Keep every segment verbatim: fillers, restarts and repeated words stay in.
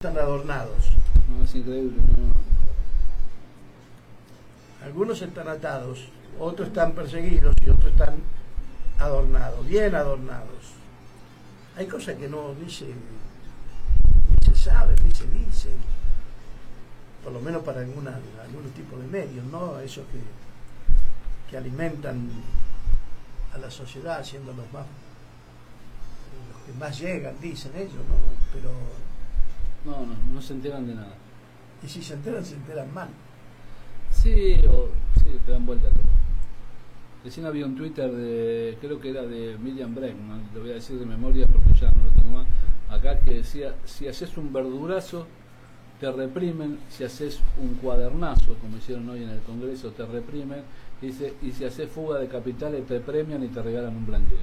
están adornados. No, es increíble, no. Algunos están atados, otros están perseguidos y otros están adornados, bien adornados. Hay cosas que no ni se, ni se saben, ni se dicen, por lo menos para alguna, algún tipo de medios, ¿no? Esos que, que alimentan a la sociedad, siendo los más, los que más llegan, dicen ellos, ¿no? Pero No, no, no se enteran de nada. y si se enteran, se enteran mal. Sí, o sí, te dan vuelta todo. Recién había un Twitter de, creo que era de Miriam Bregman, lo voy a decir de memoria porque ya no lo tengo más, acá, que decía, si haces un verdurazo, te reprimen, si haces un cuadernazo, como hicieron hoy en el Congreso, te reprimen, y, dice, y si haces fuga de capitales, te premian y te regalan un blanqueo.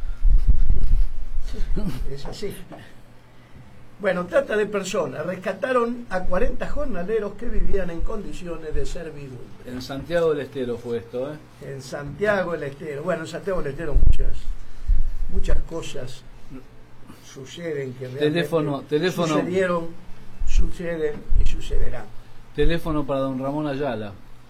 Es así. Bueno, trata de personas. Rescataron a cuarenta jornaleros que vivían en condiciones de servidumbre. En Santiago del Estero fue esto, ¿eh? En Santiago del Estero. Bueno, en Santiago del Estero muchas, muchas cosas suceden que realmente Teléfono, teléfono, sucedieron, suceden y sucederán. teléfono para don Ramón Ayala.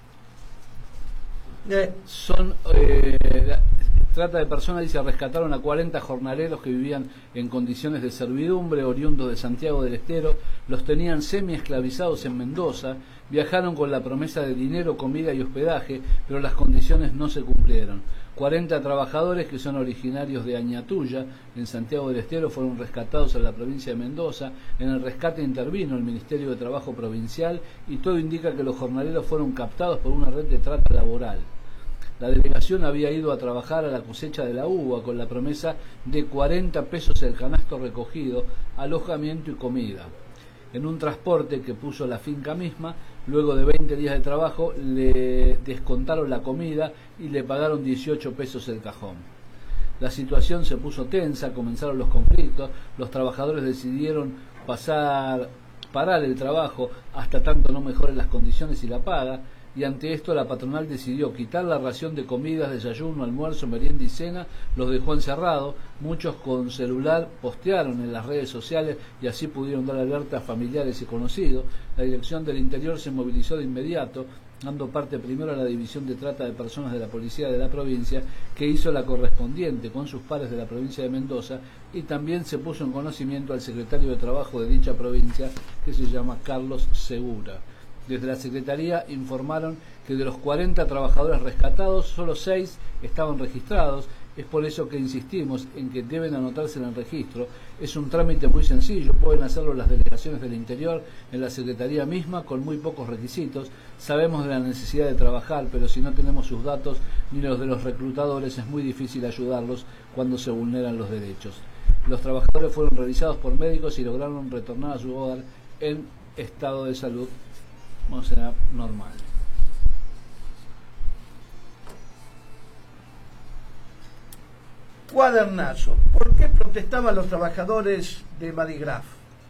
Eh, Son eh, trata de personas, dice, rescataron a cuarenta jornaleros que vivían en condiciones de servidumbre, oriundos de Santiago del Estero, los tenían semi-esclavizados en Mendoza, viajaron con la promesa de dinero, comida y hospedaje, pero las condiciones no se cumplieron. cuarenta trabajadores que son originarios de Añatuya, en Santiago del Estero, fueron rescatados en la provincia de Mendoza. En el rescate intervino el Ministerio de Trabajo Provincial y todo indica que los jornaleros fueron captados por una red de trata laboral. La delegación había ido a trabajar a la cosecha de la uva con la promesa de cuarenta pesos el canasto recogido, alojamiento y comida. En un transporte que puso la finca misma, luego de veinte días de trabajo, le descontaron la comida y le pagaron dieciocho pesos el cajón. La situación se puso tensa, comenzaron los conflictos, los trabajadores decidieron pasar, parar el trabajo hasta tanto no mejoren las condiciones y la paga, y ante esto la patronal decidió quitar la ración de comidas, desayuno, almuerzo, merienda y cena, los dejó encerrados. Muchos con celular postearon en las redes sociales y así pudieron dar alerta a familiares y conocidos. La Dirección del Interior se movilizó de inmediato, dando parte primero a la División de Trata de Personas de la Policía de la provincia, que hizo la correspondiente con sus pares de la provincia de Mendoza, y también se puso en conocimiento al secretario de Trabajo de dicha provincia, que se llama Carlos Segura. Desde la Secretaría informaron que de los cuarenta trabajadores rescatados, solo seis estaban registrados. Es por eso que insistimos en que deben anotarse en el registro. Es un trámite muy sencillo, pueden hacerlo las delegaciones del interior, en la Secretaría misma, con muy pocos requisitos. Sabemos de la necesidad de trabajar, pero si no tenemos sus datos ni los de los reclutadores, es muy difícil ayudarlos cuando se vulneran los derechos. Los trabajadores fueron revisados por médicos y lograron retornar a su hogar en estado de salud, o sea, normal. Cuadernazo. ¿Por qué protestaban los trabajadores de Madigraf?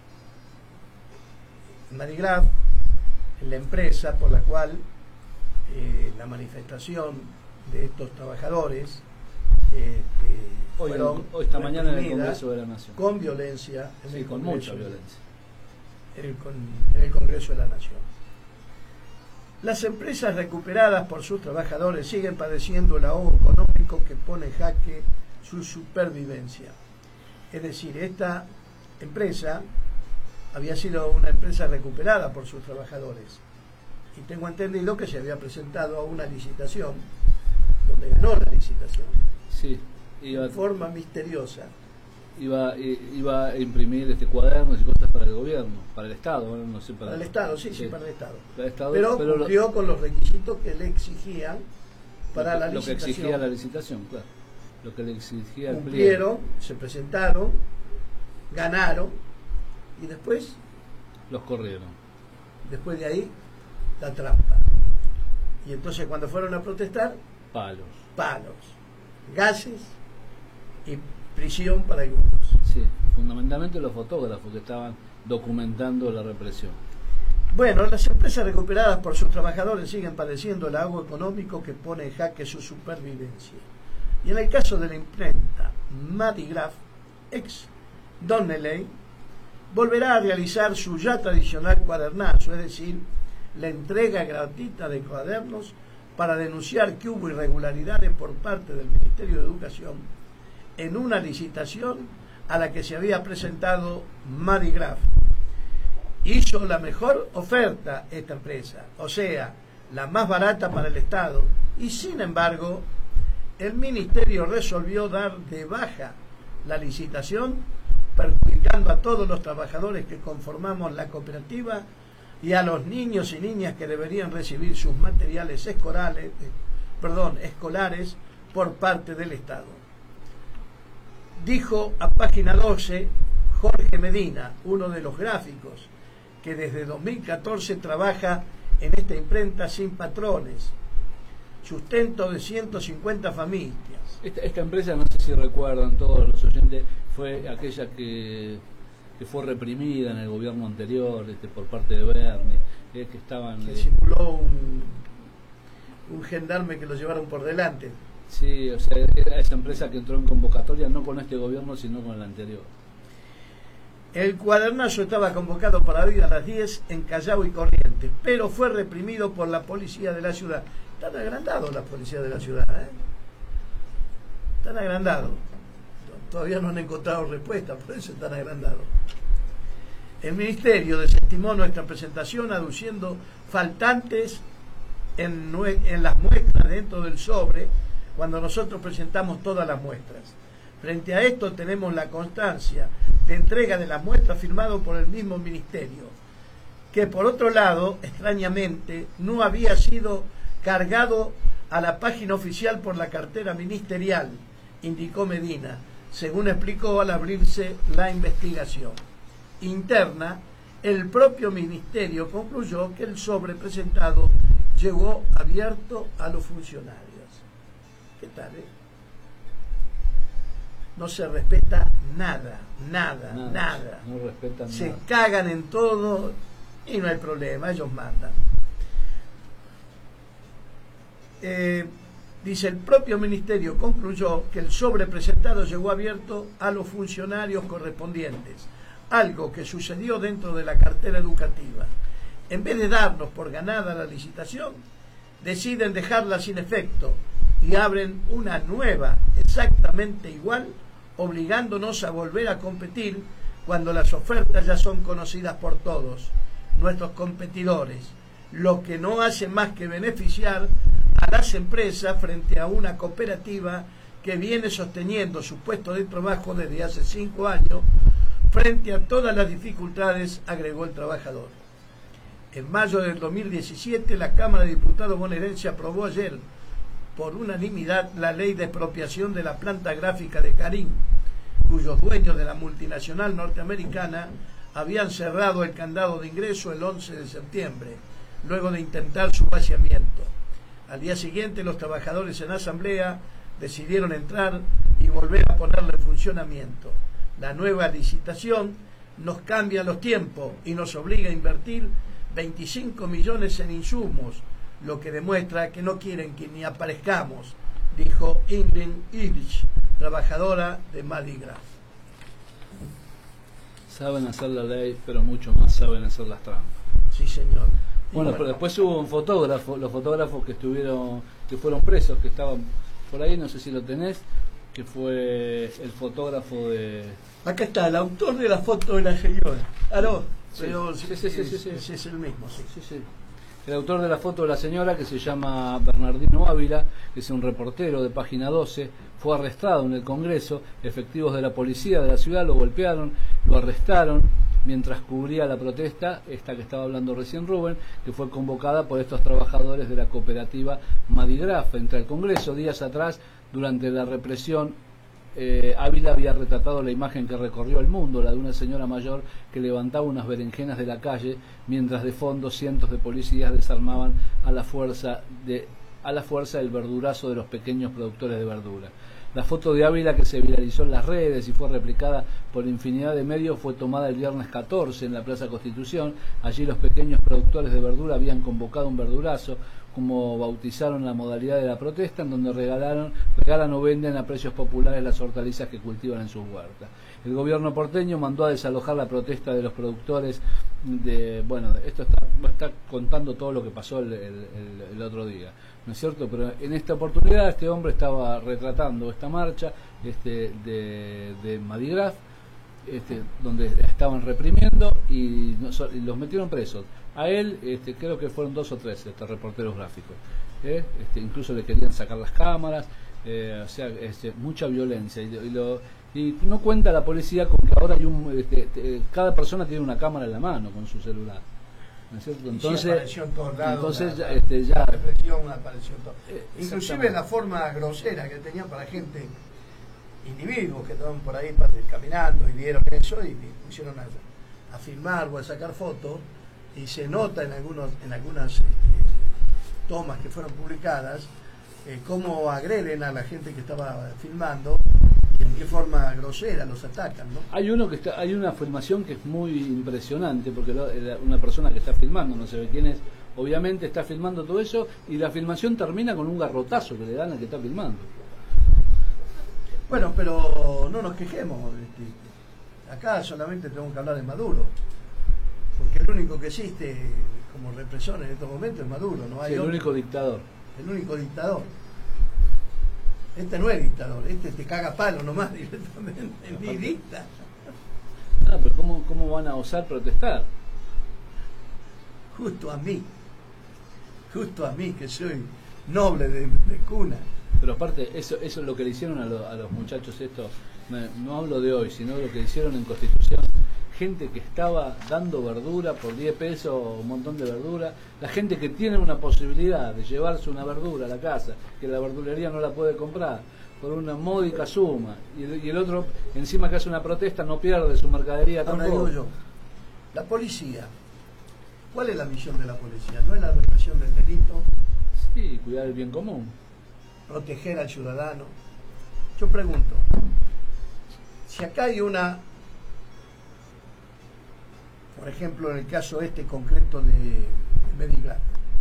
Madigraf es la empresa por la cual eh, la manifestación de estos trabajadores eh, que Hoy, fueron hoy esta mañana en el reprimidas Congreso de la Nación. con violencia en Sí, el con Congreso, mucha violencia. En el, con, en el Congreso de la Nación. Las empresas recuperadas por sus trabajadores siguen padeciendo el ahogo económico que pone en jaque su supervivencia. Es decir, esta empresa había sido una empresa recuperada por sus trabajadores y tengo entendido que se había presentado a una licitación donde ganó la licitación. Sí, iba, de forma misteriosa. Iba, iba a imprimir este cuadernos y cosas para el gobierno, para el Estado, bueno, no sé, para, para el Estado, sí, sí, sí, para el Estado. Para el Estado pero, pero cumplió lo, con los requisitos que le exigían para lo, la lo licitación. Lo que exigía la licitación, claro. Lo que le exigía el Cumplieron, pliego. se presentaron, ganaron y después, los corrieron. Después de ahí, la trampa. Y entonces cuando fueron a protestar, palos. Palos, gases y prisión para algunos. Sí, fundamentalmente los fotógrafos que estaban documentando la represión. Bueno, las empresas recuperadas por sus trabajadores siguen padeciendo el ahogo económico que pone en jaque su supervivencia. Y en el caso de la imprenta Madigraf, ex Donnelley, volverá a realizar su ya tradicional cuadernazo, es decir, la entrega gratuita de cuadernos para denunciar que hubo irregularidades por parte del Ministerio de Educación en una licitación a la que se había presentado Madigraf. Hizo la mejor oferta esta empresa, o sea, la más barata para el Estado, y sin embargo, el Ministerio resolvió dar de baja la licitación, perjudicando a todos los trabajadores que conformamos la cooperativa y a los niños y niñas que deberían recibir sus materiales escolares, eh, perdón, escolares por parte del Estado. Dijo a página doce Jorge Medina, uno de los gráficos que desde dos mil catorce trabaja en esta imprenta sin patrones, sustento de ciento cincuenta familias. Esta, esta empresa, no sé si recuerdan todos los oyentes, fue aquella que, que fue reprimida en el gobierno anterior este, por parte de Berni, eh, que estaban... Que eh, simuló un, un gendarme que lo llevaron por delante. Sí, o sea, era esa empresa que entró en convocatoria no con este gobierno, sino con el anterior. El cuadernazo estaba convocado para hoy a las diez en Callao y Corrientes, pero fue reprimido por la policía de la ciudad. Están agrandados la policía de la ciudad, ¿eh? Están agrandados. Todavía no han encontrado respuesta, por eso están agrandados. El Ministerio desestimó nuestra presentación aduciendo faltantes en, en las muestras dentro del sobre, cuando nosotros presentamos todas las muestras. Frente a esto tenemos la constancia de entrega de las muestras firmado por el mismo Ministerio, que por otro lado, extrañamente, no había sido cargado a la página oficial por la cartera ministerial, indicó Medina, según explicó al abrirse la investigación interna. El propio Ministerio concluyó que el sobre presentado llegó abierto a los funcionarios. ¿Qué tal, eh? No se respeta nada, nada, nada. nada. No respetan se nada. cagan en todo y no hay problema, ellos mandan. Eh, dice, el propio Ministerio concluyó que el sobre presentado llegó abierto a los funcionarios correspondientes, algo que sucedió dentro de la cartera educativa. En vez de darnos por ganada la licitación, deciden dejarla sin efecto y abren una nueva, exactamente igual, obligándonos a volver a competir cuando las ofertas ya son conocidas por todos nuestros competidores, lo que no hace más que beneficiar a las empresas frente a una cooperativa que viene sosteniendo su puesto de trabajo desde hace cinco años frente a todas las dificultades, agregó el trabajador. En mayo del dos mil diecisiete, la Cámara de Diputados bonaerense aprobó ayer por unanimidad la ley de expropiación de la planta gráfica de Carín, cuyos dueños de la multinacional norteamericana habían cerrado el candado de ingreso el once de septiembre, luego de intentar su vaciamiento. Al día siguiente, los trabajadores en asamblea decidieron entrar y volver a ponerlo en funcionamiento. La nueva licitación nos cambia los tiempos y nos obliga a invertir veinticinco millones en insumos, lo que demuestra que no quieren que ni aparezcamos, dijo Ingrid Illich, trabajadora de Madigraf. Saben hacer la ley, pero mucho más saben hacer las trampas. Sí, señor. Bueno, bueno, pero después hubo un fotógrafo, los fotógrafos que estuvieron, que fueron presos, que estaban por ahí, no sé si lo tenés, que fue el fotógrafo de... Acá está, el autor de la foto de la señora. Ah, no, sí, pero sí, sí, sí, sí, sí, sí. Ese es el mismo, sí. Sí, sí. El autor de la foto de la señora, que se llama Bernardino Ávila, que es un reportero de Página doce, fue arrestado en el Congreso. Efectivos de la policía de la ciudad lo golpearon, lo arrestaron mientras cubría la protesta, esta que estaba hablando recién Rubén, que fue convocada por estos trabajadores de la cooperativa Madigraf. Entre el Congreso, días atrás, durante la represión, Eh, Ávila había retratado la imagen que recorrió el mundo, la de una señora mayor que levantaba unas berenjenas de la calle, mientras de fondo cientos de policías desarmaban a la fuerza de a la fuerza del verdurazo de los pequeños productores de verdura. La foto de Ávila, que se viralizó en las redes y fue replicada por infinidad de medios, fue tomada el viernes catorce en la Plaza Constitución. Allí los pequeños productores de verdura habían convocado un verdurazo como bautizaron la modalidad de la protesta, en donde regalaron, regalan o venden a precios populares las hortalizas que cultivan en sus huertas. El gobierno porteño mandó a desalojar la protesta de los productores de, bueno, esto está, está contando todo lo que pasó el, el, el, el otro día, ¿no es cierto? Pero en esta oportunidad este hombre estaba retratando esta marcha este, de, de Mardi Gras, este, donde estaban reprimiendo y, no, y los metieron presos. A él, este, creo que fueron dos o tres este, reporteros gráficos. ¿eh? Este, incluso le querían sacar las cámaras, eh, o sea, este, mucha violencia. Y, y, lo, y no cuenta la policía con que ahora hay un, este, este, cada persona tiene una cámara en la mano con su celular. ¿No es cierto? Entonces, sí, en todos lados, entonces la, este, ya. La represión apareció en todo. Eh, Inclusive la forma grosera que tenían para gente, individuos que estaban por ahí caminando y dieron eso y, y pusieron a, a filmar o a sacar fotos. Y se nota en algunos en algunas este, tomas que fueron publicadas eh, cómo agreden a la gente que estaba filmando y en qué forma grosera los atacan, ¿no? Hay uno que está, hay una filmación que es muy impresionante porque lo, una persona que está filmando, no se ve quién es, obviamente está filmando todo eso y la filmación termina con un garrotazo que le dan al que está filmando. Bueno, pero no nos quejemos, este, acá solamente tenemos que hablar de Maduro. Porque el único que existe como represor en estos momentos es Maduro, no hay sí, el otro. único dictador. El único dictador. Este no es dictador, este te caga palo nomás directamente, ni dicta. Ah, pero ¿cómo, cómo van a osar protestar? Justo a mí, justo a mí que soy noble de, de cuna. Pero aparte, eso, eso es lo que le hicieron a, lo, a los muchachos estos, no, no hablo de hoy, sino lo que hicieron en Constitución. Gente que estaba dando verdura por diez pesos, un montón de verdura, la gente que tiene una posibilidad de llevarse una verdura a la casa, que la verdulería no la puede comprar, por una módica suma, y el, y el otro, encima que hace una protesta, no pierde su mercadería Ahora tampoco. digo yo, la policía, ¿cuál es la misión de la policía? ¿No es la represión del delito? Sí, cuidar el bien común. Proteger al ciudadano. Yo pregunto, si acá hay una... Por ejemplo, en el caso este concreto de, de Mardi Gras,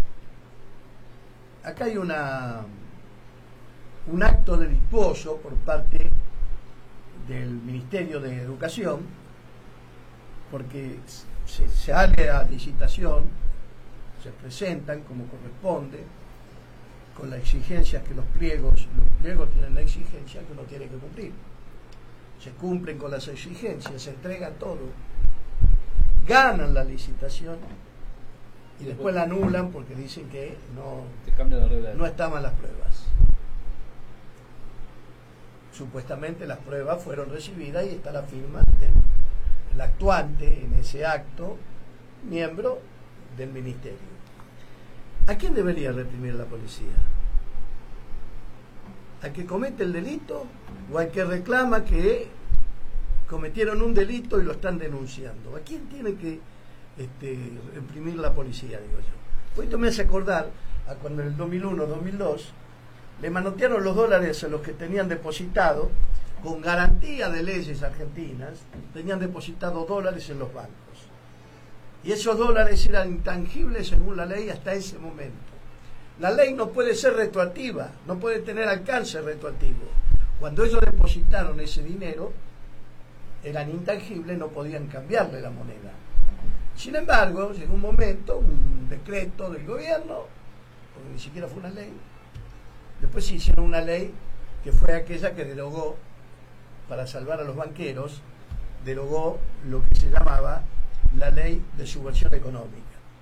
acá hay una un acto delictuoso por parte del Ministerio de Educación, porque se sale a licitación, se presentan como corresponde, con las exigencias que los pliegos, los pliegos tienen la exigencia que uno tiene que cumplir. Se cumplen con las exigencias, se entrega todo. Ganan la licitación y después la anulan porque dicen que no, Te cambia la regla. no estaban las pruebas. Supuestamente las pruebas fueron recibidas y está la firma del actuante en ese acto, miembro del ministerio. ¿A quién debería reprimir la policía? ¿Al que comete el delito o al que reclama que cometieron un delito y lo están denunciando? ¿A quién tiene que este, reprimir la policía, digo yo? Esto me hace acordar a cuando en el dos mil uno, dos mil dos le manotearon los dólares a los que tenían depositado, con garantía de leyes argentinas, tenían depositado dólares en los bancos. Y esos dólares eran intangibles según la ley hasta ese momento. La ley no puede ser retroactiva, no puede tener alcance retroactivo. Cuando ellos depositaron ese dinero, eran intangibles, no podían cambiarle la moneda. Sin embargo, llegó un momento, un decreto del gobierno, porque ni siquiera fue una ley, después se hicieron una ley que fue aquella que derogó, para salvar a los banqueros, derogó lo que se llamaba la ley de subversión económica.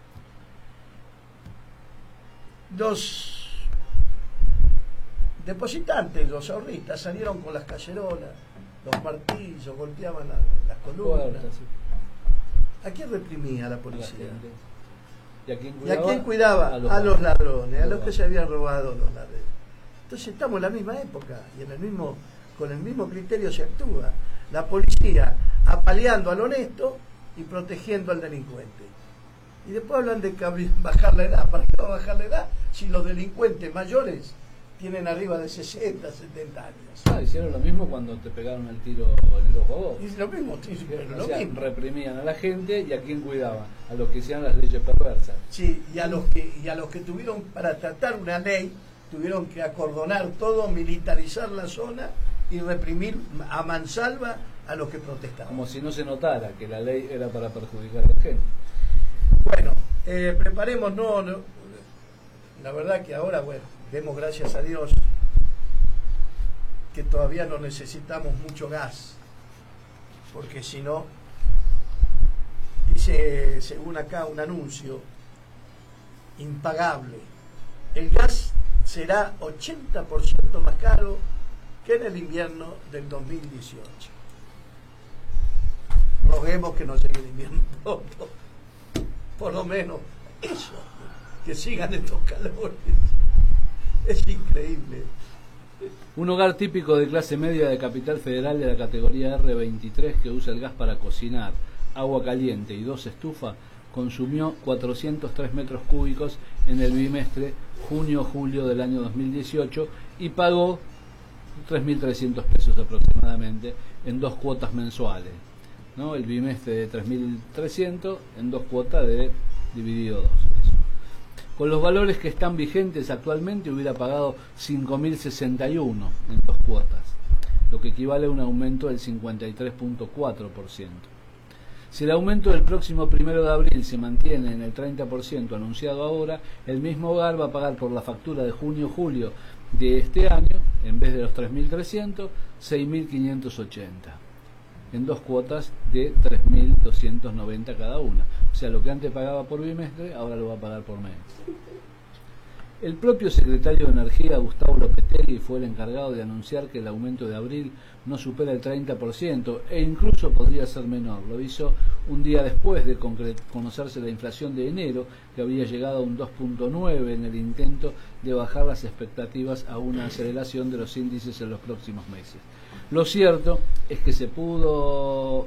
Los depositantes, los ahorristas, salieron con las cacerolas, los martillos, golpeaban la, las columnas. ¿A quién reprimía la policía? ¿Y a quién cuidaba? ¿Y a quién cuidaba? A los, a los ladrones, a los que se habían robado los ladrones. Entonces estamos en la misma época y en el mismo, con el mismo criterio se actúa. La policía apaleando al honesto y protegiendo al delincuente. Y después hablan de bajar la edad. ¿Para qué va a bajar la edad si los delincuentes mayores tienen arriba de sesenta, setenta años. Ah, hicieron lo mismo cuando te pegaron el tiro en el ojo a vos. Y lo mismo, sí, pero lo O sea, mismo. reprimían a la gente y a quién cuidaban, a los que hacían las leyes perversas. Sí, y a los que y a los que tuvieron para tratar una ley, tuvieron que acordonar todo, militarizar la zona y reprimir a mansalva a los que protestaban. Como si no se notara que la ley era para perjudicar a la gente. Bueno, eh, preparemos, no, no, la verdad que ahora, bueno, demos gracias a Dios que todavía no necesitamos mucho gas, porque si no, dice según acá un anuncio impagable, el gas será ochenta por ciento más caro que en el invierno del dos mil dieciocho. Roguemos que no llegue el invierno pronto, por lo menos eso, que sigan estos calores. Es increíble. Un hogar típico de clase media de Capital Federal de la categoría erre veintitrés que usa el gas para cocinar, agua caliente y dos estufas consumió cuatrocientos tres metros cúbicos en el bimestre junio-julio del año dos mil dieciocho y pagó tres mil trescientos pesos aproximadamente en dos cuotas mensuales, ¿no? El bimestre de tres mil trescientos en dos cuotas de dividido dos. Con los valores que están vigentes actualmente hubiera pagado cinco mil sesenta y uno en dos cuotas, lo que equivale a un aumento del cincuenta y tres punto cuatro por ciento. Si el aumento del próximo primero de abril se mantiene en el treinta por ciento anunciado ahora, el mismo hogar va a pagar por la factura de junio-julio de este año, en vez de los tres mil trescientos, seis mil quinientos ochenta, en dos cuotas de tres mil doscientos noventa cada una. O sea, lo que antes pagaba por bimestre, ahora lo va a pagar por mes. El propio secretario de Energía, Gustavo Lopetegui, fue el encargado de anunciar que el aumento de abril no supera el treinta por ciento e incluso podría ser menor. Lo hizo un día después de conocerse la inflación de enero, que habría llegado a un dos punto nueve en el intento de bajar las expectativas a una aceleración de los índices en los próximos meses. Lo cierto es que se pudo...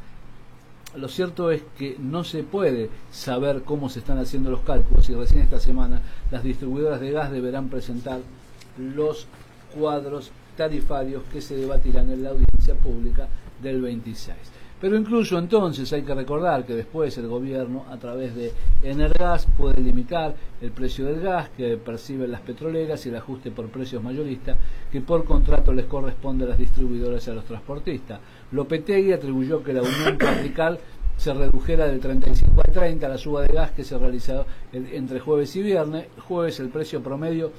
Lo cierto es que no se puede saber cómo se están haciendo los cálculos y recién esta semana las distribuidoras de gas deberán presentar los cuadros tarifarios que se debatirán en la audiencia pública del veintiséis. Pero incluso entonces hay que recordar que después el gobierno, a través de Energas, puede limitar el precio del gas que perciben las petroleras y el ajuste por precios mayoristas que por contrato les corresponde a las distribuidoras y a los transportistas. Lopetegui atribuyó que el aumento a aplicar se redujera del treinta y cinco al treinta a la suba de gas que se realizó entre jueves y viernes. Jueves el precio promedio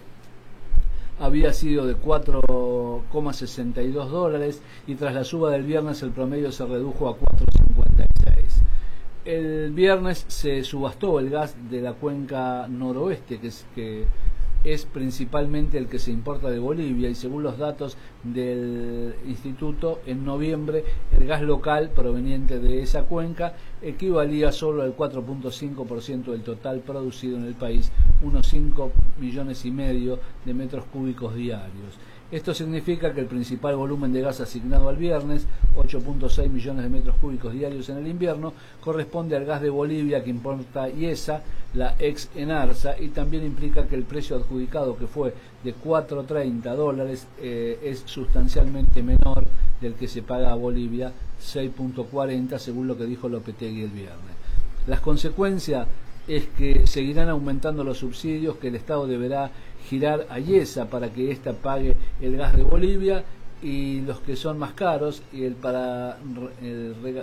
había sido de cuatro coma sesenta y dos dólares y tras la suba del viernes el promedio se redujo a cuatro coma cincuenta y seis. El viernes se subastó el gas de la cuenca noroeste, que es, que es principalmente el que se importa de Bolivia, y según los datos del instituto, en noviembre el gas local proveniente de esa cuenca equivalía solo al cuatro punto cinco por ciento del total producido en el país, unos cinco millones y medio de metros cúbicos diarios. Esto significa que el principal volumen de gas asignado al viernes, ocho punto seis millones de metros cúbicos diarios en el invierno, corresponde al gas de Bolivia que importa I E S A, la ex Enarsa, y también implica que el precio adjudicado, que fue de cuatro punto treinta dólares, eh, es sustancialmente menor del que se paga a Bolivia, seis punto cuarenta, según lo que dijo Lopetegui el viernes. Las consecuencias es que seguirán aumentando los subsidios que el Estado deberá girar a I E S A para que ésta pague el gas de Bolivia, y los que son más caros y el para el rega,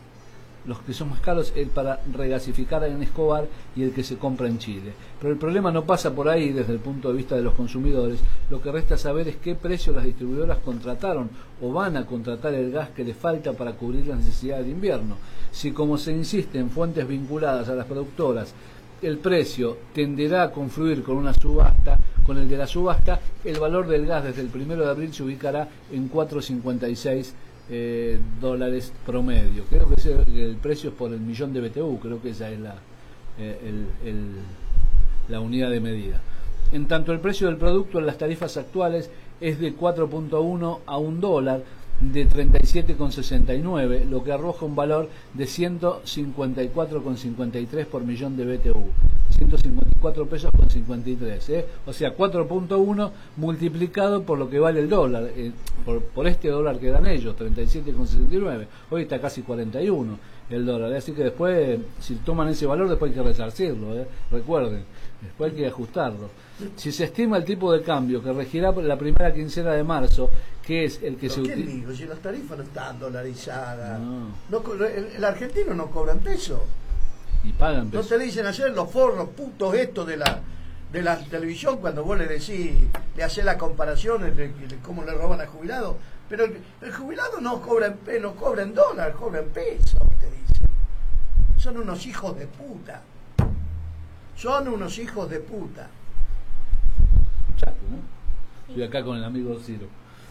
los que son más caros el para regasificar en Escobar y el que se compra en Chile. Pero el problema no pasa por ahí desde el punto de vista de los consumidores. Lo que resta saber es qué precio las distribuidoras contrataron o van a contratar el gas que les falta para cubrir las necesidades de invierno. Si, como se insiste en fuentes vinculadas a las productoras, el precio tenderá a confluir con una subasta, con el de la subasta, el valor del gas desde el primero de abril se ubicará en cuatro punto cincuenta y seis eh, dólares promedio. Creo que ese, el precio es por el millón de B T U, creo que esa es la, eh, el, el, la unidad de medida. En tanto, el precio del producto en las tarifas actuales es de cuatro punto uno a un dólar, de treinta y siete con sesenta y nueve, lo que arroja un valor de ciento cincuenta y cuatro con cincuenta y tres por millón de B T U. ciento cincuenta y cuatro pesos con cincuenta y tres, ¿eh? O sea, cuatro punto uno multiplicado por lo que vale el dólar, eh, por, por este dólar que dan ellos, treinta y siete con sesenta y nueve. Hoy está casi cuarenta y uno el dólar, ¿eh? Así que después, si toman ese valor, después hay que resarcirlo, ¿eh? Recuerden, después hay que ajustarlo. Si se estima el tipo de cambio que regirá la primera quincena de marzo, que es el que se utiliza... digo? Si las tarifas no están dolarizadas, No. no, el, el argentino no cobra en peso. Y pagan No pesos. te dicen hacer los forros putos estos de la de la televisión cuando vos le decís, le haces la comparación de, de, de cómo le roban al jubilado, pero el, el jubilado no cobra en pe, no cobra en dólar, cobra en peso, te dicen. Son unos hijos de puta. Son unos hijos de puta. Chaco, ¿no? Estoy acá con el amigo Ciro.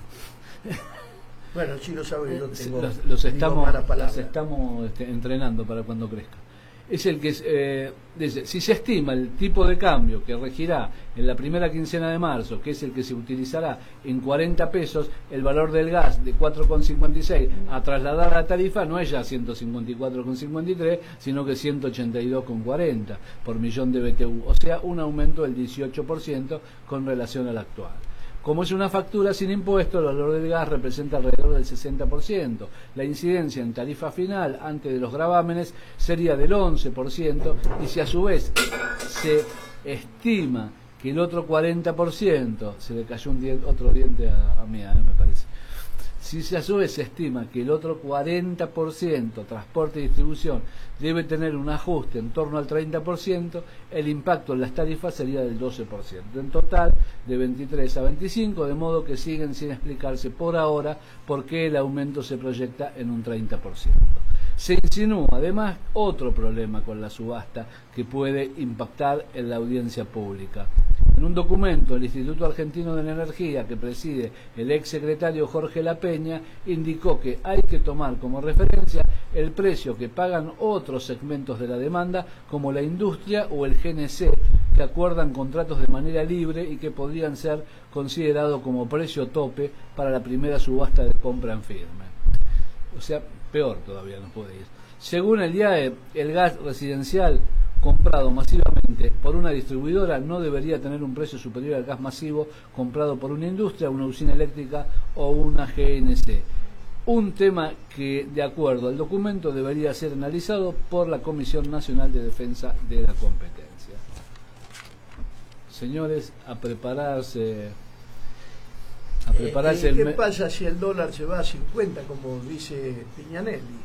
Bueno, sí lo sabe, yo tengo, los, los digo estamos, malas palabras. los estamos este, entrenando para cuando crezca. Es el que eh, dice, si se estima el tipo de cambio que regirá en la primera quincena de marzo, que es el que se utilizará en cuarenta pesos, el valor del gas de cuatro con cincuenta y seis a trasladar a la tarifa no es ya ciento cincuenta y cuatro con cincuenta y tres, sino que ciento ochenta y dos con cuarenta por millón de B T U, o sea, un aumento del dieciocho por ciento con relación al actual. Como es una factura sin impuesto, el valor del gas representa alrededor del sesenta por ciento. La incidencia en tarifa final antes de los gravámenes sería del once por ciento, y si a su vez se estima que el otro cuarenta por ciento, se le cayó un diente, otro diente a, a Mía, ¿eh? Me parece. Si a su vez se estima que el otro cuarenta por ciento, transporte y distribución, debe tener un ajuste en torno al treinta por ciento, el impacto en las tarifas sería del doce por ciento. En total, de veintitrés a veinticinco, de modo que siguen sin explicarse por ahora por qué el aumento se proyecta en un treinta por ciento. Se insinúa además otro problema con la subasta que puede impactar en la audiencia pública. En un documento del Instituto Argentino de la Energía que preside el ex secretario Jorge La Peña, indicó que hay que tomar como referencia el precio que pagan otros segmentos de la demanda, como la industria o el G N C, que acuerdan contratos de manera libre y que podrían ser considerados como precio tope para la primera subasta de compra en firme. O sea, peor todavía no puede ir. Según el I A E, el gas residencial comprado masivamente por una distribuidora no debería tener un precio superior al gas masivo comprado por una industria, una usina eléctrica o una G N C. Un tema que, de acuerdo al documento, debería ser analizado por la Comisión Nacional de Defensa de la Competencia. Señores, a prepararse... A prepararse eh, ¿Qué el pasa si el dólar se va a cincuenta, como dice Piñanelli?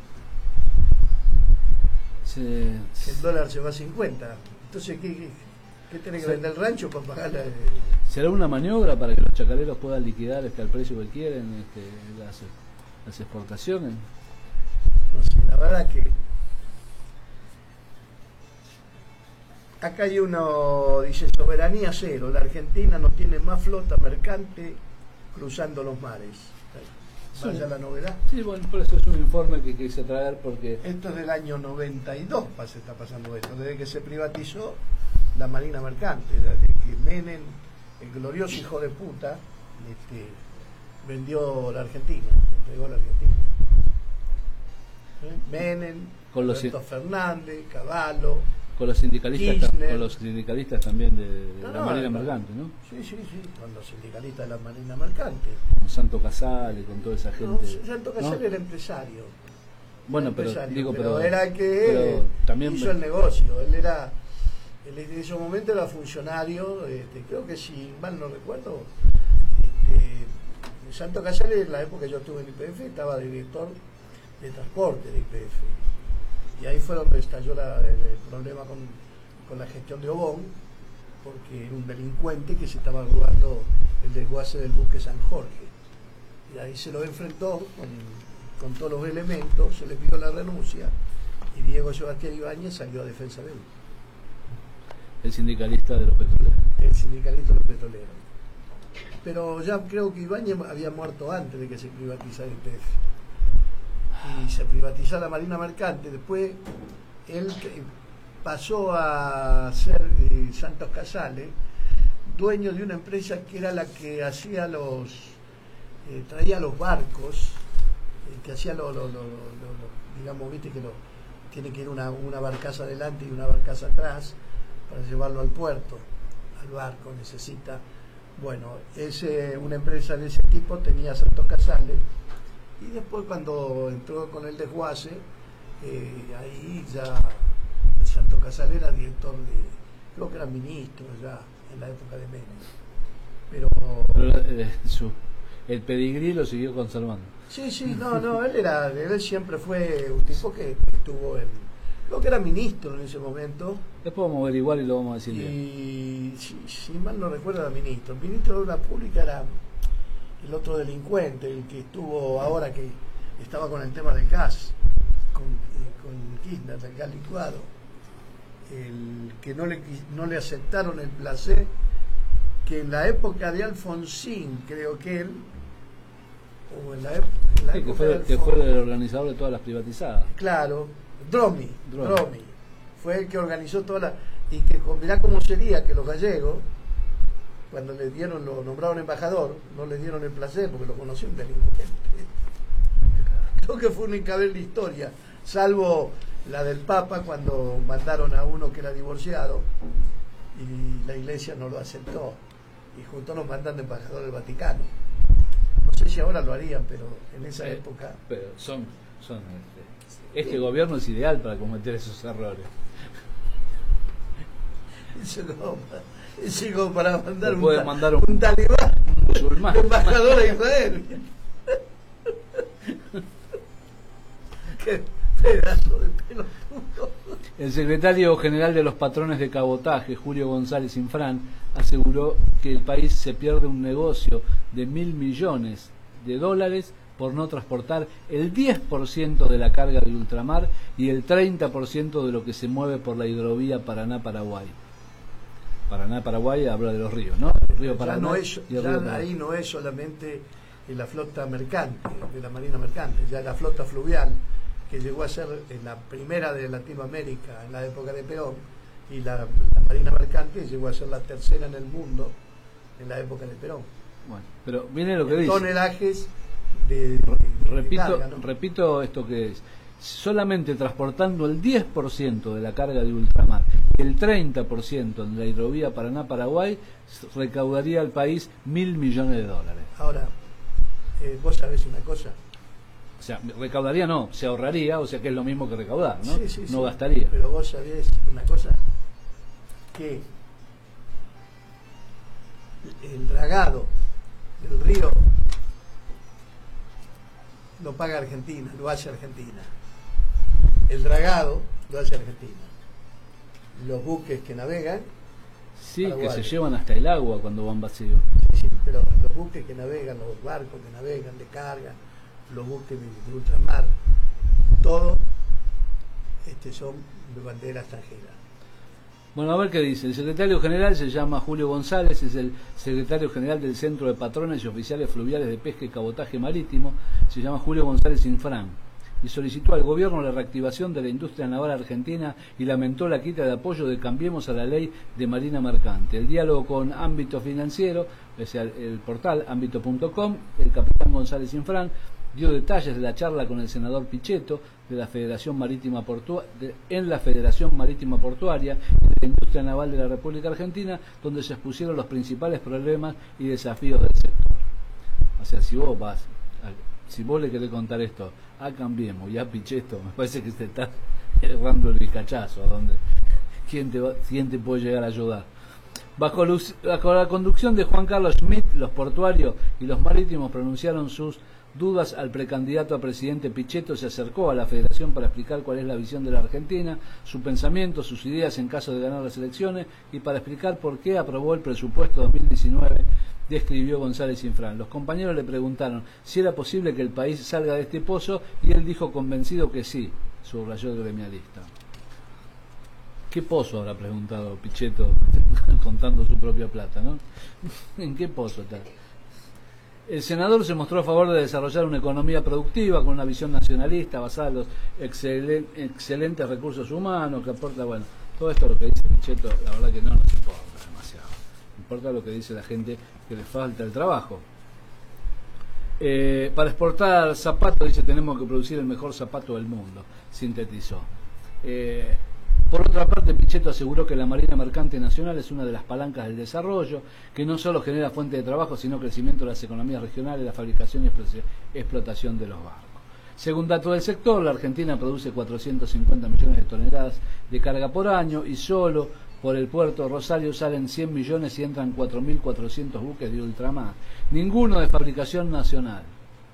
Se... Si el dólar se va a cincuenta, entonces ¿qué, qué, qué tiene que vender el rancho para pagar la... ¿Será una maniobra para que los chacaleros puedan liquidar este al precio que quieren este, las, las exportaciones? No sé, la verdad que acá hay uno, dice, soberanía cero, la Argentina no tiene más flota mercante cruzando los mares. Vaya sí. La novedad. Sí, bueno, por eso es un informe que quise traer, porque... Esto es del año noventa y dos, se está pasando esto, desde que se privatizó la Marina Mercante, desde que Menem, el glorioso hijo de puta, este, vendió la Argentina, entregó la Argentina. ¿Eh? Menem, con los Alberto Fernández, Cavallo, con los sindicalistas, Kirchner, con los sindicalistas también de, de no, la no, Marina no, Mercante, ¿no? Sí, sí, sí, con los sindicalistas de la Marina Mercante. Con Santo Casale, con toda esa gente. No, Santo Casale ¿no? Era empresario. Bueno, era pero empresario, digo, pero, pero era el que también hizo el negocio. Él era, él en ese momento era funcionario, este, creo que si mal no recuerdo, este, Santo Casale en la época que yo estuve en I P F estaba director de transporte de I P F. Y ahí fue donde estalló la, el, el problema con, con la gestión de Obón, porque era un delincuente que se estaba robando el desguace del buque San Jorge. Y ahí se lo enfrentó con, con todos los elementos, se le pidió la renuncia y Diego Sebastián Ibáñez salió a defensa de él. El sindicalista de los petroleros. El sindicalista de los petroleros. Pero ya creo que Ibáñez había muerto antes de que se privatizara el I P F. Y se privatizó la Marina Mercante. Después él pasó a ser eh, Santos Casale, dueño de una empresa que era la que hacía los eh, traía los barcos, eh, que hacía los lo, lo, lo, lo, digamos, viste que lo, tiene que ir una, una barcaza adelante y una barcaza atrás para llevarlo al puerto, al barco, necesita. Bueno, es eh, una empresa de ese tipo, tenía Santos Casales, y después cuando entró con el desguace, eh, ahí ya Santos Casales era director de, creo que era ministro ya en la época de Menem. Pero, Pero eh, su, el pedigrí lo siguió conservando. Sí, sí, no, no, él era, él siempre fue un tipo que, que estuvo en, creo que era ministro en ese momento. Después vamos a averiguar y lo vamos a decir. Y si, si mal no recuerdo era ministro. El ministro de Obras Públicas era el otro delincuente, el que estuvo ahora que estaba con el tema del gas, con, con Kirchner, del gas licuado. El que no le, no le aceptaron el placer, que en la época de Alfonsín, creo que él, o en la, ép en la sí, época que fue, de que fue el organizador de todas las privatizadas. Claro, Dromi, Dromi. Dromi, fue el que organizó toda la... Y que mirá cómo sería que los gallegos, cuando le dieron, lo nombraron embajador, no le dieron el placer porque lo conoció un delincuente. Creo que fue única vez en la historia, salvo la del Papa cuando mandaron a uno que era divorciado y la iglesia no lo aceptó y justo nos mandan de embajador del Vaticano. No sé si ahora lo harían, pero en esa Eh, época... Pero son, son este, este gobierno es ideal para cometer esos errores. Eso como, eso como para mandar, Le un, puede ta- mandar un- un talibán, musulmán. embajador a Israel. Qué pedazo de pelotudo. El secretario general de los patrones de cabotaje, Julio González Infran, aseguró que el país se pierde un negocio de mil millones de dólares por no transportar el diez por ciento de la carga de ultramar y el treinta por ciento de lo que se mueve por la hidrovía Paraná-Paraguay. Paraná-Paraguay habla de los ríos, ¿no? El río Ya Paraná no es, y el ya río Paraguay. ahí no es solamente la flota mercante, de la marina mercante, ya la flota fluvial, que llegó a ser en la primera de Latinoamérica en la época de Perón, y la, la marina mercante llegó a ser la tercera en el mundo en la época de Perón. Bueno, pero viene lo que dice. Tonelajes de, de- de Repito, carga, ¿no? repito esto que es. Solamente transportando el diez por ciento de la carga de ultramar y el treinta por ciento en la hidrovía Paraná-Paraguay recaudaría al país mil millones de dólares. Ahora, eh, vos sabés una cosa. O sea, recaudaría no, se ahorraría, o sea que es lo mismo que recaudar, ¿no? Sí, sí, no sí. gastaría. Pero vos sabés una cosa, que el dragado del río lo paga Argentina, lo hace Argentina. El dragado lo hace Argentina. Los buques que navegan, Sí, Paraguay. que se llevan hasta el agua cuando van vacíos. sí, pero los buques que navegan, los barcos que navegan de carga, los buques de, de ultramar, todos este, son de bandera extranjera. Bueno, a ver qué dice. El secretario general se llama Julio González, es el secretario general del Centro de Patrones y Oficiales Fluviales de Pesca y Cabotaje Marítimo, se llama Julio González Infran, y solicitó al gobierno la reactivación de la industria naval argentina y lamentó la quita de apoyo de Cambiemos a la ley de marina mercante. El diálogo con Ámbito Financiero, o sea, el portal ámbito punto com, el capitán González Infran dio detalles de la charla con el senador Pichetto de la Federación Marítima Portua de, en la Federación Marítima Portuaria y de la Industria Naval de la República Argentina, donde se expusieron los principales problemas y desafíos del sector. O sea, si vos vas, a, si vos le querés contar esto a Cambiemos y a Pichetto, me parece que se está errando el cachazo, a donde quién te va, quién te puede llegar a ayudar. Bajo, luz, bajo la conducción de Juan Carlos Schmidt, los portuarios y los marítimos pronunciaron sus dudas al precandidato a presidente. Pichetto se acercó a la Federación para explicar cuál es la visión de la Argentina, su pensamiento, sus ideas en caso de ganar las elecciones y para explicar por qué aprobó el presupuesto dos mil diecinueve, describió González Infran. Los compañeros le preguntaron si era posible que el país salga de este pozo y él dijo convencido que sí, subrayó el gremialista. ¿Qué pozo habrá preguntado Pichetto contando su propia plata, ¿no? ¿En qué pozo está? El senador se mostró a favor de desarrollar una economía productiva con una visión nacionalista basada en los excelen, excelentes recursos humanos que aporta, bueno, todo esto lo que dice Pichetto, la verdad que no nos importa demasiado. Importa lo que dice la gente que le falta el trabajo. Eh, para exportar zapatos, dice, tenemos que producir el mejor zapato del mundo, sintetizó. Eh, Por otra parte, Pichetto aseguró que la Marina Mercante Nacional es una de las palancas del desarrollo, que no solo genera fuente de trabajo, sino crecimiento de las economías regionales, la fabricación y explotación de los barcos. Según datos del sector, la Argentina produce cuatrocientos cincuenta millones de toneladas de carga por año y solo por el puerto de Rosario salen cien millones y entran cuatro mil cuatrocientos buques de ultramar. Ninguno de fabricación nacional.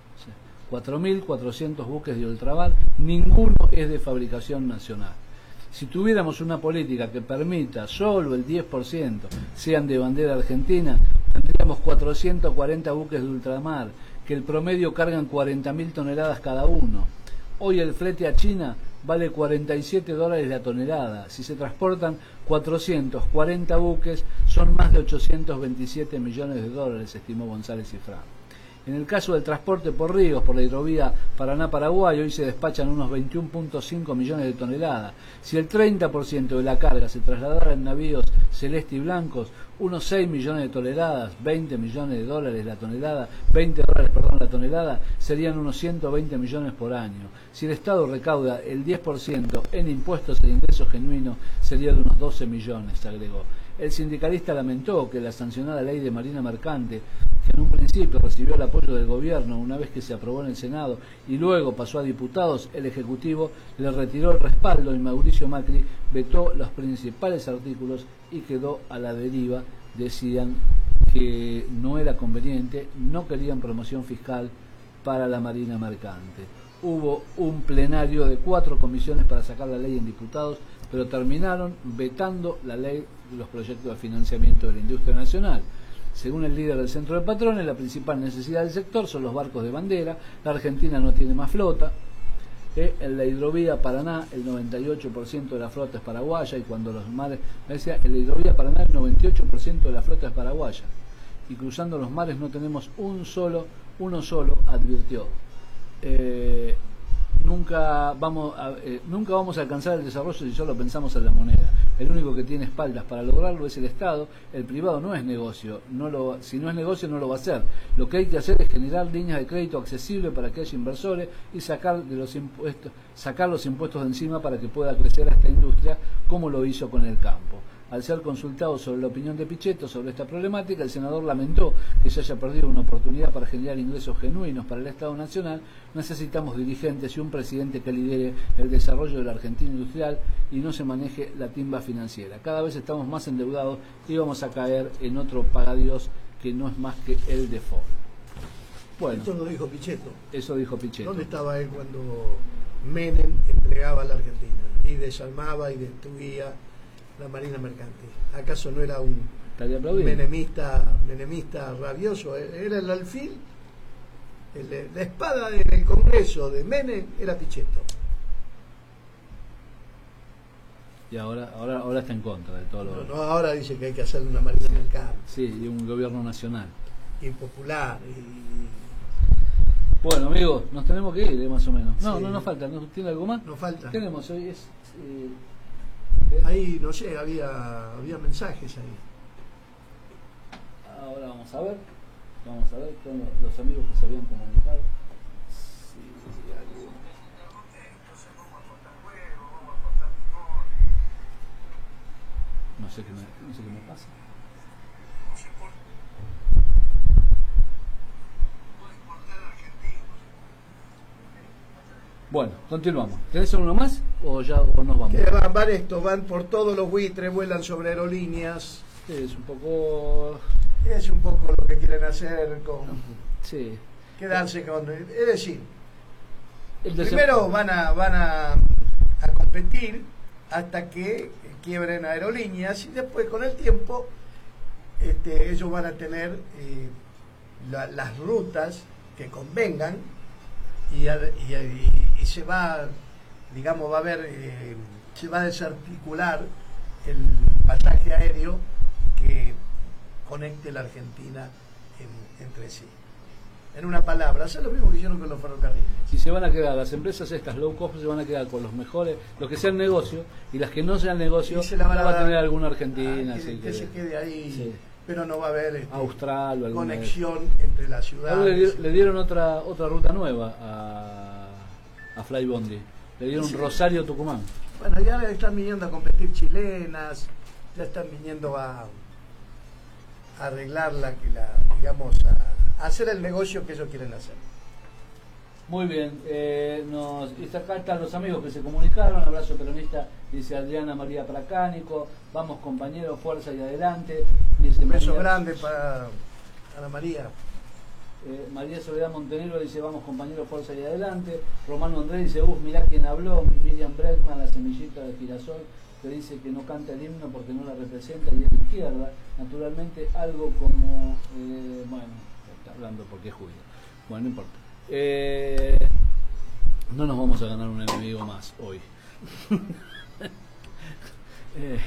cuatro mil cuatrocientos buques de ultramar, ninguno es de fabricación nacional. Si tuviéramos una política que permita solo el diez por ciento sean de bandera argentina, tendríamos cuatrocientos cuarenta buques de ultramar, que el promedio cargan cuarenta mil toneladas cada uno. Hoy el flete a China vale cuarenta y siete dólares la tonelada. Si se transportan cuatrocientos cuarenta buques, son más de ochocientos veintisiete millones de dólares, estimó González y Fran. En el caso del transporte por ríos, por la hidrovía Paraná-Paraguay, hoy se despachan unos veintiuno punto cinco millones de toneladas. Si el treinta por ciento de la carga se trasladara en navíos celeste y blancos, unos seis millones de toneladas, veinte millones de dólares la tonelada, veinte dólares, perdón, la tonelada, serían unos ciento veinte millones por año. Si el Estado recauda el diez por ciento en impuestos, el ingreso genuino sería de unos doce millones, agregó. El sindicalista lamentó que la sancionada ley de Marina Mercante, que en un principio recibió el apoyo del gobierno una vez que se aprobó en el Senado y luego pasó a diputados, el Ejecutivo le retiró el respaldo y Mauricio Macri vetó los principales artículos y quedó a la deriva. Decían que no era conveniente, no querían promoción fiscal para la Marina Mercante. Hubo un plenario de cuatro comisiones para sacar la ley en diputados, pero terminaron vetando la ley de los proyectos de financiamiento de la industria nacional. Según el líder del Centro de Patrones, la principal necesidad del sector son los barcos de bandera. La Argentina no tiene más flota. Eh, en la hidrovía Paraná el noventa y ocho por ciento de la flota es paraguaya, y cuando los mares, me decía, en la hidrovía Paraná el noventa y ocho por ciento de la flota es paraguaya, y cruzando los mares no tenemos un solo, uno solo, advirtió. Eh, nunca vamos a, eh, nunca vamos a alcanzar el desarrollo si solo pensamos en la moneda. El único que tiene espaldas para lograrlo es el Estado. El privado no es negocio, no lo, si no es negocio no lo va a hacer. Lo que hay que hacer es generar líneas de crédito accesibles para que haya inversores y sacar de los impuestos, sacar los impuestos de encima para que pueda crecer esta industria, como lo hizo con el campo. Al ser consultado sobre la opinión de Pichetto sobre esta problemática, el senador lamentó que se haya perdido una oportunidad para generar ingresos genuinos para el Estado Nacional. Necesitamos dirigentes y un presidente que lidere el desarrollo de la Argentina industrial y no se maneje la timba financiera. Cada vez estamos más endeudados y vamos a caer en otro pagadiós que no es más que el default. Bueno, esto lo dijo Pichetto. Eso dijo Pichetto. ¿Dónde estaba él cuando Menem entregaba a la Argentina y desarmaba y destruía la Marina Mercante? ¿Acaso no era un menemista, menemista rabioso? Era el alfil, el, la espada del Congreso de Menem era Pichetto. Y ahora, ahora, ahora está en contra de todo lo... No, no, ahora dice que hay que hacer una Marina Mercante. Sí, y un gobierno nacional. Impopular. Y... Bueno, amigos, nos tenemos que ir, eh, más o menos. No, sí. no nos falta. ¿No tiene algo más? Nos falta. Tenemos hoy es... Eh, Ahí, no sé, había había mensajes ahí. Ahora vamos a ver. Vamos a ver con los, los amigos que se habían comunicado. Sí, sí, algo. No sé qué me, no sé qué me pasa. Bueno, continuamos. ¿Tenés uno más o ya o nos vamos? Que van, van esto, van por todos los buitres, vuelan sobre aerolíneas. Sí, es un poco... Es un poco lo que quieren hacer con... Sí. Quedarse con... Es decir, El primero van a van a, a competir hasta que quiebren aerolíneas y después con el tiempo este, ellos van a tener eh, la, las rutas que convengan y, y, y, y se va, digamos, va a haber, eh, se va a desarticular el pasaje aéreo que conecte la Argentina en, entre sí. En una palabra, hacer lo mismo que hicieron con los ferrocarriles. Y se van a quedar, las empresas estas low cost se van a quedar con los mejores, los que sean negocio, y las que no sean negocio, se la van a, va a tener alguna argentina. Ah, que, así que, que se quede ahí, sí. Pero no va a haber este, Austral o conexión entre las ciudades. Le, le dieron otra otra ruta nueva a, a Flybondi. Le dieron sí. Rosario-Tucumán. Bueno, ya están viniendo a competir chilenas, ya están viniendo a, a arreglarla, que la, digamos, a, a hacer el negocio que ellos quieren hacer. Muy bien, eh, nos, y acá están los amigos que se comunicaron. Abrazo peronista, dice Adriana María Pracánico. Vamos compañeros, fuerza y adelante. Dice Un beso María, grande para Ana María. eh, María Soledad Montenegro dice vamos compañeros, fuerza y adelante. Romano Andrés dice uff, mirá quién habló. Miriam Bregman, la semillita de girasol, que dice que no canta el himno porque no la representa y es de izquierda. Naturalmente algo como, eh, bueno, está hablando porque es judío. Bueno, no importa. Eh, no nos vamos a ganar un enemigo más hoy. eh,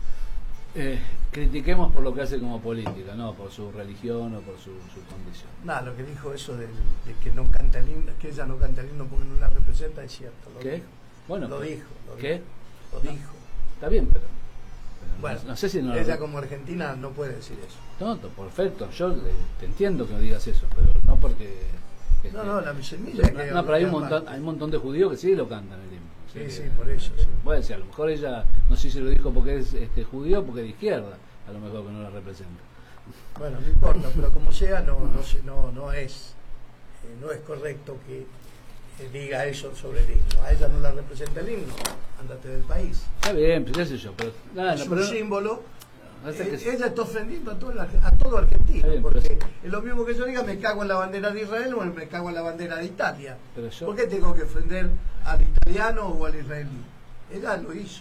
eh, critiquemos por lo que hace como política, no por su religión o por su, su condición. Nada, lo que dijo eso de, de que no canta el himno, que ella no canta el himno porque no la representa, es cierto. Lo ¿Qué? Dijo. Bueno, lo pero, dijo. Lo ¿qué? Dijo, lo dijo. Está bien, pero, pero Bueno, no, no sé si no. ella como argentina no puede decir eso. No, perfecto. Yo eh, te entiendo que no digas eso, pero no porque. No, no, la semilla No, que no, pero hay un que montón, ama. hay un montón de judíos que sí lo cantan el himno. Sí, que, sí, por eso, sí. Puede ser, a lo mejor ella, no sé si lo dijo porque es este, judío o porque es de izquierda, a lo mejor que no la representa. Bueno, no importa, pero como sea, no, no, se- no, no es, eh, no es correcto que eh, diga eso sobre el himno. A ella no la representa el himno, ándate del país. Está bien, pues qué sé yo, pero nada, Es no, un pero no- símbolo. hace Eh, que- ella está ofendiendo a todo, el, a todo argentino, Está bien, pero porque es- es lo mismo que yo diga me cago en la bandera de Israel o me cago en la bandera de Italia. Pero yo- ¿Por qué tengo que ofender al italiano o al israelí? Ella lo hizo.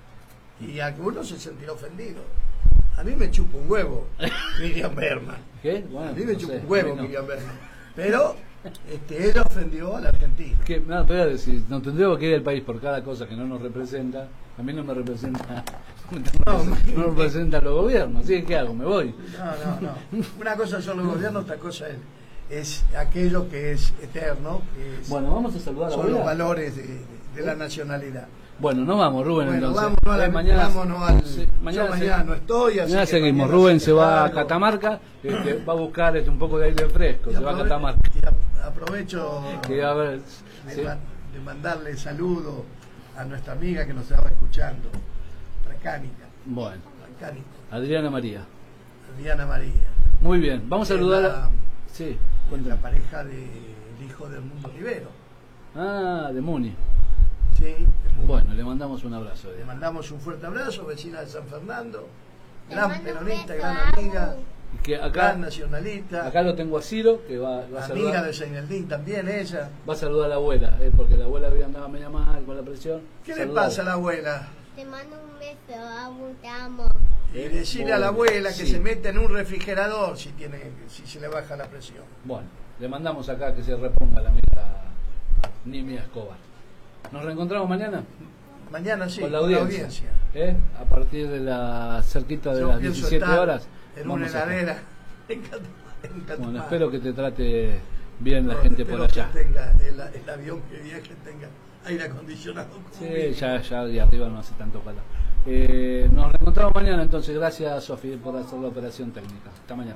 Y algunos se sentirá ofendido. A mí me chupa un huevo Miriam Berman. ¿Qué? Bueno, A mí me no chupa sé, un huevo a mí no. Miriam Berman. Pero este, ella ofendió al argentino. Que, no, pero si nos tendríamos que ir del país por cada cosa que no nos representa, a mí no me representa, no, No, no representa a los gobiernos, así que ¿qué hago? Me voy. No, no, no. Una cosa son los gobiernos, otra cosa es, es aquello que es eterno, que es- Bueno, vamos a saludar a la son los abuela. valores de, de la nacionalidad. Bueno, nos vamos, Rubén, Bueno, entonces. vámonos, a la- Eh, mañana, vámonos al... sí, yo mañana, mañana segui- no estoy, así mañana que seguimos. mañana Rubén se se va a algo. Catamarca, este, va a buscar este, un poco de aire fresco, Y se va a aprove- Catamarca. y ap- aprovecho Que va a ver, de, sí. ma- de mandarle saludo a nuestra amiga que nos estaba escuchando, Pracánica, Bueno, Pracánico, Adriana María. Diana María. Muy bien, vamos a Es saludar la- a... Sí, la cuéntame. pareja del hijo del Mundo Rivero. Ah, de Muni. Sí, de Mundo. Bueno, le mandamos un abrazo. Le mandamos un fuerte abrazo, vecina de San Fernando, Le gran mando un peronista, beso, gran Abu. amiga, Y que gran acá, nacionalista, acá lo tengo a Ciro, que va, va a amiga saludar. de Seineldín también ella. Va a saludar a la abuela, eh, porque la abuela había andado media mal con la presión. ¿Qué le Saludala. pasa a la abuela? Te mando un beso, Abu, te amo. Y decirle a la abuela que Sí. se meta en un refrigerador si tiene, si se le baja la presión. Bueno, le mandamos acá que se reponga la amiga Nimia Escobar. ¿Nos reencontramos mañana? Mañana sí, con la con la audiencia. audiencia. ¿Eh? A partir de la cerquita de Yo las pienso diecisiete estar horas. en una vamos a estar. heladera en Cat- en Catamarca. Bueno, espero que te trate bien la No, gente por espero allá. que tenga el, el avión que viaje tenga aire acondicionado. como Sí, mínimo. ya, ya de arriba no hace tanto calor. Eh, nos reencontramos mañana entonces. Gracias, Sofi, por hacer la operación técnica. Hasta mañana.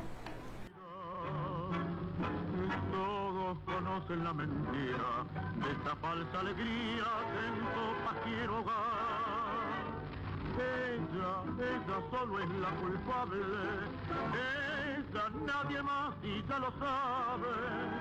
Todos conocen la mentira de esta falsa alegría que en copas quiero ahogar. Ella, ella solo es la culpable, ella nadie más y ya lo sabe.